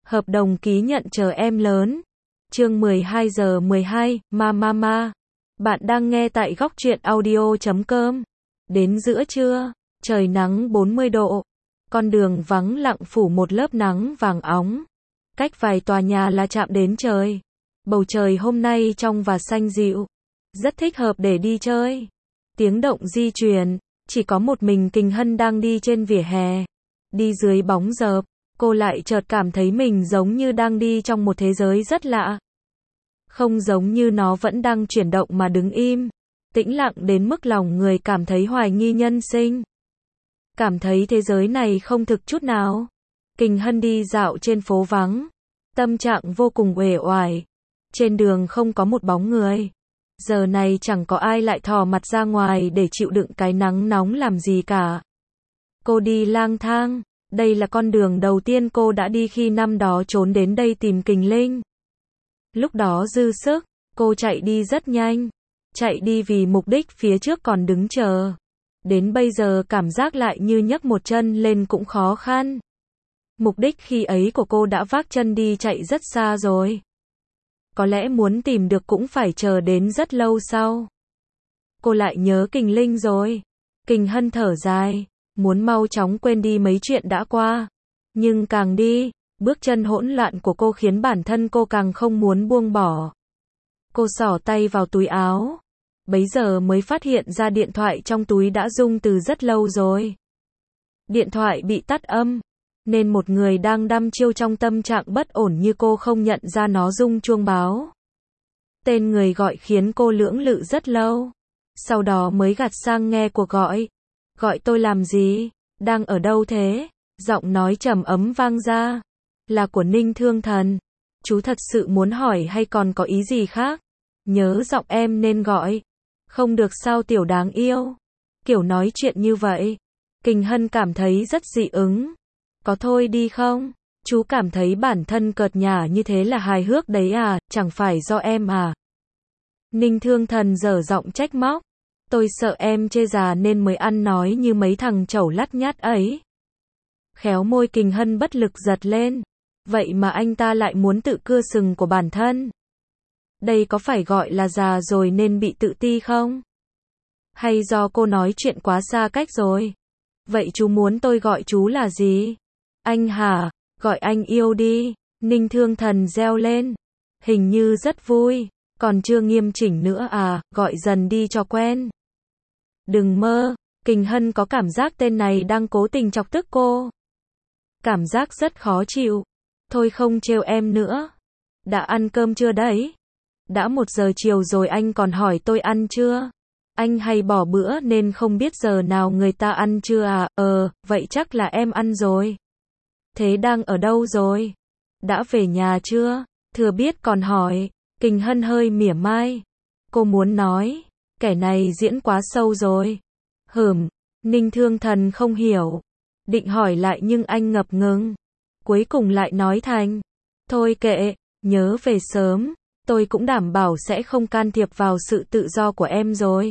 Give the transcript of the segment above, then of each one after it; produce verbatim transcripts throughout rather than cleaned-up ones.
Hợp đồng ký nhận chờ em lớn. Chương mười hai giờ mười hai, ma ma ma. Bạn đang nghe tại góc truyện audio chấm com. Đến giữa trưa, trời nắng bốn mươi độ. Con đường vắng lặng phủ một lớp nắng vàng óng. Cách vài tòa nhà là chạm đến trời. Bầu trời hôm nay trong và xanh dịu. Rất thích hợp để đi chơi. Tiếng động di chuyển, chỉ có một mình Kình Hân đang đi trên vỉa hè. Đi dưới bóng rợp, cô lại chợt cảm thấy mình giống như đang đi trong một thế giới rất lạ. Không giống như nó vẫn đang chuyển động mà đứng im. Tĩnh lặng đến mức lòng người cảm thấy hoài nghi nhân sinh. Cảm thấy thế giới này không thực chút nào. Kình Hân đi dạo trên phố vắng. Tâm trạng vô cùng uể oải. Trên đường không có một bóng người. Giờ này chẳng có ai lại thò mặt ra ngoài để chịu đựng cái nắng nóng làm gì cả. Cô đi lang thang. Đây là con đường đầu tiên cô đã đi khi năm đó trốn đến đây tìm Kình Linh. Lúc đó dư sức, cô chạy đi rất nhanh. Chạy đi vì mục đích phía trước còn đứng chờ. Đến bây giờ cảm giác lại như nhấc một chân lên cũng khó khăn. Mục đích khi ấy của cô đã vác chân đi chạy rất xa rồi. Có lẽ muốn tìm được cũng phải chờ đến rất lâu sau. Cô lại nhớ Kình Linh rồi. Kình Hân thở dài, muốn mau chóng quên đi mấy chuyện đã qua. Nhưng càng đi, bước chân hỗn loạn của cô khiến bản thân cô càng không muốn buông bỏ. Cô xỏ tay vào túi áo. Bấy giờ mới phát hiện ra điện thoại trong túi đã rung từ rất lâu rồi. Điện thoại bị tắt âm, nên một người đang đăm chiêu trong tâm trạng bất ổn như cô không nhận ra nó rung chuông báo. Tên người gọi khiến cô lưỡng lự rất lâu. Sau đó mới gạt sang nghe cuộc gọi. Gọi tôi làm gì? Đang ở đâu thế? Giọng nói trầm ấm vang ra. Là của Ninh Thương Thần. Chú thật sự muốn hỏi hay còn có ý gì khác? Nhớ giọng em nên gọi. Không được sao tiểu đáng yêu. Kiểu nói chuyện như vậy. Kình Hân cảm thấy rất dị ứng. Có thôi đi không? Chú cảm thấy bản thân cợt nhả như thế là hài hước đấy à, chẳng phải do em à? Ninh Thương Thần dở giọng trách móc. Tôi sợ em chê già nên mới ăn nói như mấy thằng chẩu lắt nhắt ấy. Khéo môi Kình Hân bất lực giật lên. Vậy mà anh ta lại muốn tự cưa sừng của bản thân. Đây có phải gọi là già rồi nên bị tự ti không? Hay do cô nói chuyện quá xa cách rồi? Vậy chú muốn tôi gọi chú là gì? Anh hả? Gọi anh yêu đi. Ninh Thương Thần reo lên. Hình như rất vui. Còn chưa nghiêm chỉnh nữa à, gọi dần đi cho quen. Đừng mơ. Kình Hân có cảm giác tên này đang cố tình chọc tức cô. Cảm giác rất khó chịu. Thôi không trêu em nữa. Đã ăn cơm chưa đấy? Đã một giờ chiều rồi anh còn hỏi tôi ăn chưa? Anh hay bỏ bữa nên không biết giờ nào người ta ăn chưa à? Ờ, vậy chắc là em ăn rồi. Thế đang ở đâu rồi? Đã về nhà chưa? Thừa biết còn hỏi. Kình Hân hơi mỉa mai. Cô muốn nói, kẻ này diễn quá sâu rồi. Hửm, Ninh Thương Thần không hiểu. Định hỏi lại nhưng anh ngập ngừng. Cuối cùng lại nói thành. Thôi kệ, nhớ về sớm. Tôi cũng đảm bảo sẽ không can thiệp vào sự tự do của em rồi.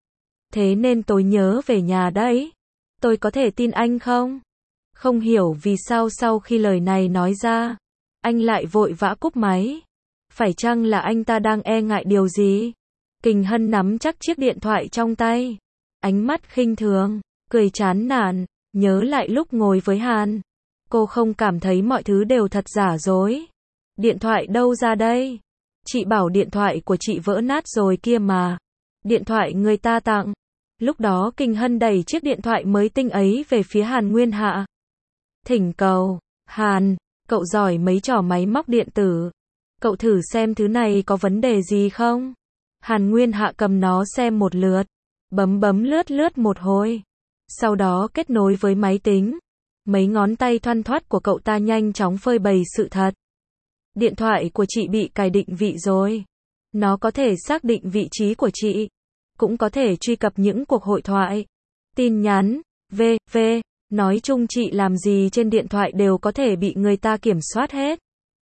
Thế nên tôi nhớ về nhà đấy. Tôi có thể tin anh không? Không hiểu vì sao sau khi lời này nói ra, anh lại vội vã cúp máy. Phải chăng là anh ta đang e ngại điều gì? Kình Hân nắm chắc chiếc điện thoại trong tay. Ánh mắt khinh thường, cười chán nản, nhớ lại lúc ngồi với Hàn. Cô không cảm thấy mọi thứ đều thật giả dối. Điện thoại đâu ra đây? Chị bảo điện thoại của chị vỡ nát rồi kia mà. Điện thoại người ta tặng. Lúc đó Kình Hân đẩy chiếc điện thoại mới tinh ấy về phía Hàn Nguyên Hạ. Thỉnh cầu, Hàn, cậu giỏi mấy trò máy móc điện tử. Cậu thử xem thứ này có vấn đề gì không? Hàn Nguyên Hạ cầm nó xem một lượt. Bấm bấm lướt lướt một hồi. Sau đó kết nối với máy tính. Mấy ngón tay thoăn thoắt của cậu ta nhanh chóng phơi bày sự thật. Điện thoại của chị bị cài định vị rồi. Nó có thể xác định vị trí của chị. Cũng có thể truy cập những cuộc hội thoại, tin nhắn, vân vân. Nói chung chị làm gì trên điện thoại đều có thể bị người ta kiểm soát hết.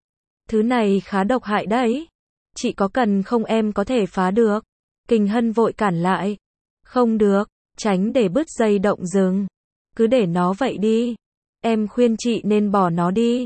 Thứ này khá độc hại đấy. Chị có cần không em có thể phá được. Kình Hân vội cản lại. Không được, tránh để bứt dây động rừng. Cứ để nó vậy đi. Em khuyên chị nên bỏ nó đi.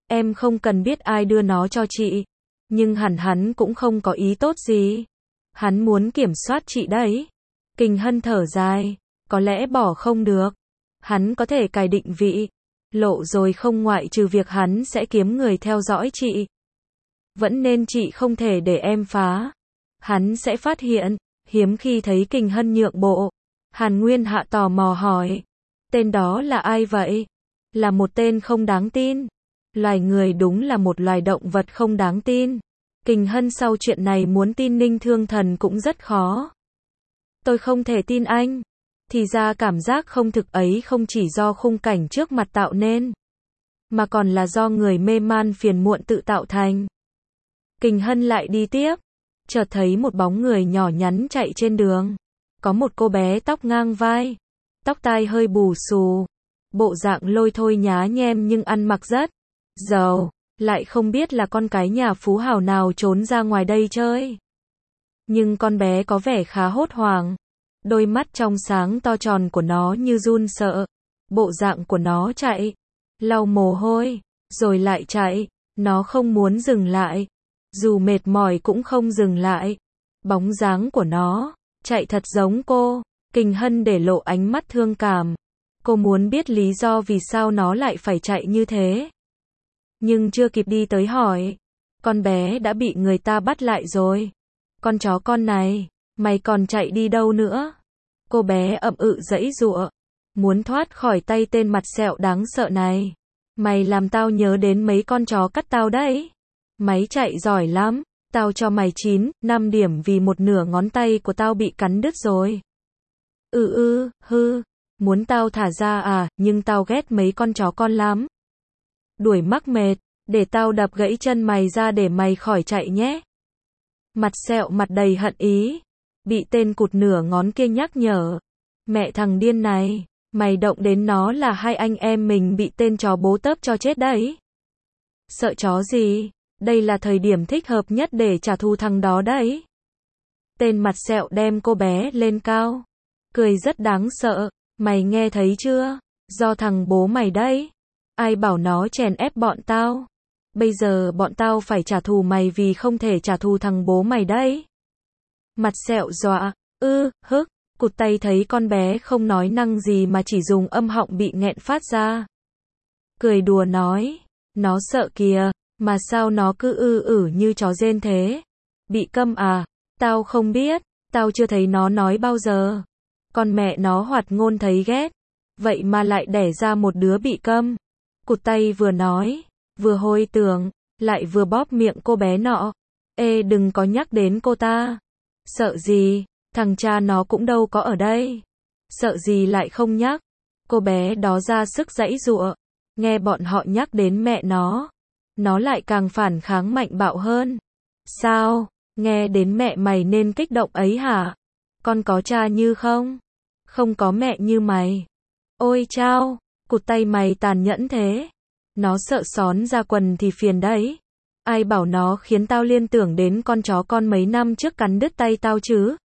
Em không cần biết ai đưa nó cho chị. Nhưng hẳn hắn cũng không có ý tốt gì. Hắn muốn kiểm soát chị đấy. Kình Hân thở dài. Có lẽ bỏ không được. Hắn có thể cài định vị. Lộ rồi không, ngoại trừ việc hắn sẽ kiếm người theo dõi chị. Vẫn nên chị không thể để em phá. Hắn sẽ phát hiện. Hiếm khi thấy Kình Hân nhượng bộ. Hàn Nguyên Hạ tò mò hỏi. Tên đó là ai vậy? Là một tên không đáng tin. Loài người đúng là một loài động vật không đáng tin. Kình Hân sau chuyện này muốn tin Ninh Thương Thần cũng rất khó. Tôi không thể tin anh. Thì ra cảm giác không thực ấy không chỉ do khung cảnh trước mặt tạo nên, mà còn là do người mê man phiền muộn tự tạo thành. Kình Hân lại đi tiếp. Chợt thấy một bóng người nhỏ nhắn chạy trên đường. Có một cô bé tóc ngang vai. Tóc tai hơi bù xù. Bộ dạng lôi thôi nhá nhem nhưng ăn mặc rất giàu. Lại không biết là con cái nhà phú hào nào trốn ra ngoài đây chơi. Nhưng con bé có vẻ khá hốt hoảng. Đôi mắt trong sáng to tròn của nó như run sợ. Bộ dạng của nó chạy. Lau mồ hôi. Rồi lại chạy. Nó không muốn dừng lại. Dù mệt mỏi cũng không dừng lại. Bóng dáng của nó chạy thật giống cô. Kình Hân để lộ ánh mắt thương cảm. Cô muốn biết lý do vì sao nó lại phải chạy như thế. Nhưng chưa kịp đi tới hỏi. Con bé đã bị người ta bắt lại rồi. Con chó con này, mày còn chạy đi đâu nữa? Cô bé ậm ừ giãy giụa. Muốn thoát khỏi tay tên mặt sẹo đáng sợ này. Mày làm tao nhớ đến mấy con chó cắt tao đấy. Máy chạy giỏi lắm. Tao cho mày chín, năm điểm vì một nửa ngón tay của tao bị cắn đứt rồi. Ừ ừ, hư. Muốn tao thả ra à, nhưng tao ghét mấy con chó con lắm. Đuổi mắc mệt, để tao đập gãy chân mày ra để mày khỏi chạy nhé. Mặt sẹo mặt đầy hận ý. Bị tên cụt nửa ngón kia nhắc nhở. Mẹ thằng điên này, mày động đến nó là hai anh em mình bị tên chó bố tớp cho chết đấy. Sợ chó gì, đây là thời điểm thích hợp nhất để trả thù thằng đó đấy. Tên mặt sẹo đem cô bé lên cao. Cười rất đáng sợ. Mày nghe thấy chưa? Do thằng bố mày đấy. Ai bảo nó chèn ép bọn tao? Bây giờ bọn tao phải trả thù mày vì không thể trả thù thằng bố mày đấy. Mặt sẹo dọa. Ư, hức. Cụt tay thấy con bé không nói năng gì mà chỉ dùng âm họng bị nghẹn phát ra. Cười đùa nói. Nó sợ kìa. Mà sao nó cứ ư ử như chó rên thế? Bị câm à? Tao không biết. Tao chưa thấy nó nói bao giờ. Con mẹ nó hoạt ngôn thấy ghét. Vậy mà lại đẻ ra một đứa bị câm. Cụt tay vừa nói, vừa hôi tưởng, lại vừa bóp miệng cô bé nọ. Ê đừng có nhắc đến cô ta. Sợ gì, thằng cha nó cũng đâu có ở đây. Sợ gì lại không nhắc. Cô bé đó ra sức giãy giụa. Nghe bọn họ nhắc đến mẹ nó. Nó lại càng phản kháng mạnh bạo hơn. Sao, nghe đến mẹ mày nên kích động ấy hả? Con có cha như không? Không có mẹ như mày. Ôi chao, cụt tay mày tàn nhẫn thế. Nó sợ xón ra quần thì phiền đấy. Ai bảo nó khiến tao liên tưởng đến con chó con mấy năm trước cắn đứt tay tao chứ?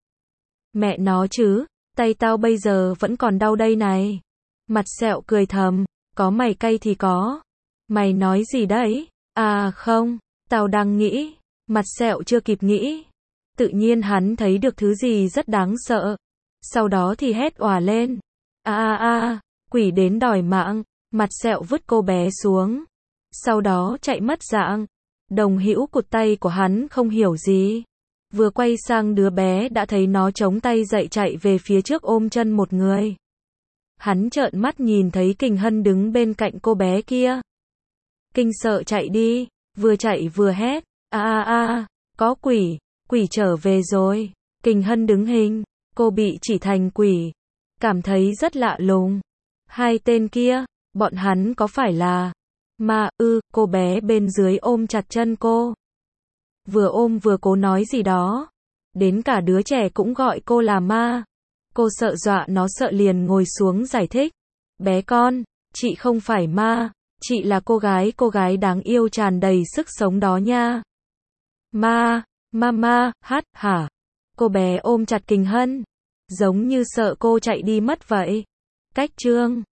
Mẹ nó chứ, tay tao bây giờ vẫn còn đau đây này. Mặt sẹo cười thầm, có mày cay thì có. Mày nói gì đấy? À không, tao đang nghĩ. Mặt sẹo chưa kịp nghĩ. Tự nhiên hắn thấy được thứ gì rất đáng sợ. Sau đó thì hét òa lên. A a a, quỷ đến đòi mạng. Mặt sẹo vứt cô bé xuống. Sau đó chạy mất dạng. Đồng hữu cụt tay của hắn không hiểu gì. Vừa quay sang đứa bé đã thấy nó chống tay dậy chạy về phía trước ôm chân một người. Hắn trợn mắt nhìn thấy Kình Hân đứng bên cạnh cô bé kia. Kinh sợ chạy đi, vừa chạy vừa hét. A a a, có quỷ, quỷ trở về rồi. Kình Hân đứng hình, cô bị chỉ thành quỷ. Cảm thấy rất lạ lùng. Hai tên kia, bọn hắn có phải là ma ư? Cô bé bên dưới ôm chặt chân cô. Vừa ôm vừa cố nói gì đó. Đến cả đứa trẻ cũng gọi cô là ma. Cô sợ dọa nó sợ liền ngồi xuống giải thích. Bé con, chị không phải ma. Chị là cô gái, cô gái đáng yêu tràn đầy sức sống đó nha. Ma, mama, hát, hả? Cô bé ôm chặt Kình Hân. Giống như sợ cô chạy đi mất vậy. Cách trương.